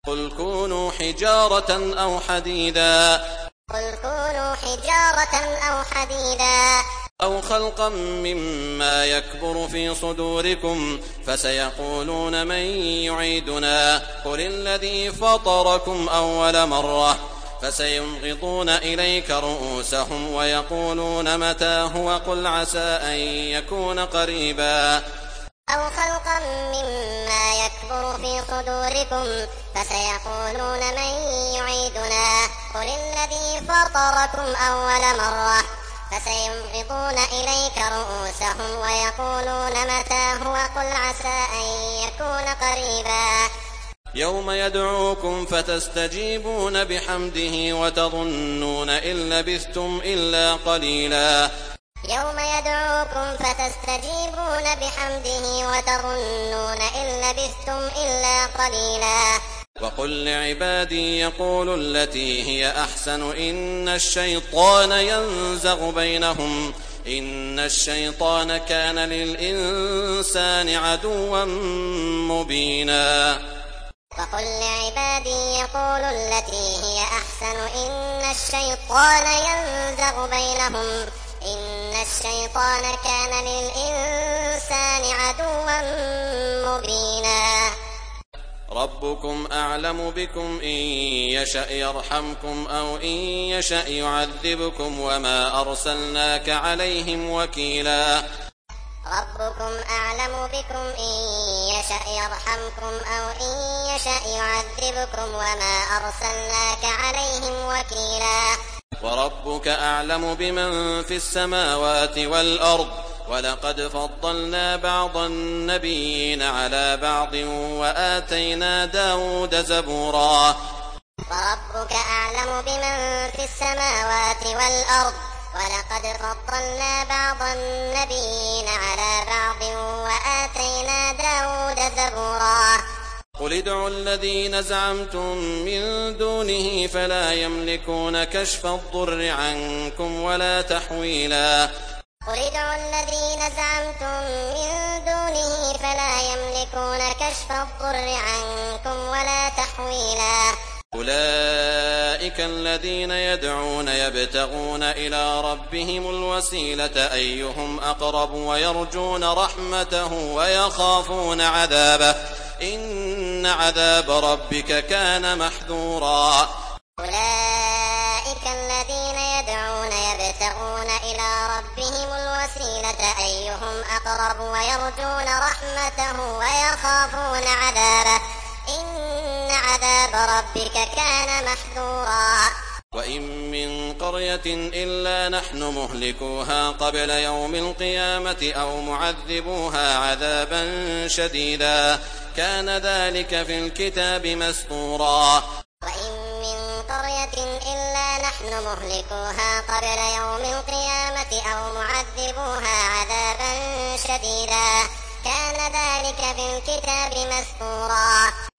قُلْ كُونُوا حِجَارَةً أَوْ حَدِيدًا قل كونوا حجارة أو حديدا أَوْ خَلْقًا مِّمَّا يَكْبُرُ فِي صُدُورِكُمْ فَسَيَقُولُونَ مَن يُعِيدُنَا قُلِ الَّذِي فَطَرَكُمْ أَوَّلَ مَرَّةٍ فَسَيُنغِضُونَ إِلَيْكَ رُءُوسَهُمْ وَيَقُولُونَ مَتَىٰ هُوَ قُلْ عَسَىٰ أَن يَكُونَ قَرِيبًا أو خلقا مما يكبر في صدوركم فسيقولون من يعيدنا قل الذي فطركم أول مرة فسينغضون إليك رؤوسهم ويقولون متى هو قل عسى أن يكون قريبا يَوْمَ يَدْعُوكُمْ فَتَسْتَجِيبُونَ بِحَمْدِهِ وَتَظُنُّونَ إِن لَّبِثْتُمْ إِلَّا قَلِيلًا يوم يدعوكم فتستجيبون بحمده وتظنون إن لبثتم إلا قليلا وَقُل لِّعِبَادِي يَقُولُوا الَّتِي هِيَ أَحْسَنُ إِنَّ الشَّيْطَانَ يَنزَغُ بَيْنَهُمْ إِنَّ الشَّيْطَانَ كَانَ لِلْإِنسَانِ عَدُوًّا مُّبِينًا وقل لعبادي يقولوا التي هي أحسن إن الشيطان ينزغ بينهم إن الشيطان كان للإنسان عدوا مبينا رَبُّكُمْ أَعْلَمُ بِكُمْ إِن يَشَأْ يَرْحَمْكُمْ أَوْ إِن يَشَأْ يُعَذِّبْكُمْ وَمَا أَرْسَلْنَاكَ عَلَيْهِمْ وَكِيلًا ربكم أعلم بكم إن يشأ يرحمكم أو إن يشأ يعذبكم وما أرسلناك عليهم وكيلا وَرَبُّكَ أَعْلَمُ بِمَن فِي السَّمَاوَاتِ وَالْأَرْضِ وَلَقَدْ فَضَّلْنَا بَعْضَ النَّبِيِّينَ عَلَىٰ بَعْضٍ وَآتَيْنَا دَاوُودَ زَبُورًا وربك أعلم بمن في السماوات والأرض ولقد فضلنا بعض النبيين على بعض وآتينا داود زبورا قُلِ ادْعُوا الَّذِينَ زَعَمْتُم مِّن دُونِهِ فَلَا يَمْلِكُونَ كَشْفَ الضُّرِّ عَنكُمْ وَلَا تَحْوِيلًا قل ادعوا الذين زعمتم من دونه فلا يملكون كشف الضر عنكم ولا تحويلا أولئك الذين يدعون يبتغون إلى ربهم الوسيلة أيهم أقرب ويرجون رحمته ويخافون عذابه إن عذاب ربك كان محذورا أولئك الذين يدعون يبتغون إلى ربهم الوسيلة أيهم أقرب ويرجون رحمته ويخافون عذابه إن عذاب ربك كان محذورا وإن من قرية إلا نحن مهلكوها قبل يوم القيامة أو معذبوها عذابا شديدا كان ذلك في الكتاب مسطورا وإن من قرية إلا نحن مهلكوها قبل يوم القيامة أو معذبوها عذابا شديدا كان ذلك في الكتاب مسطورا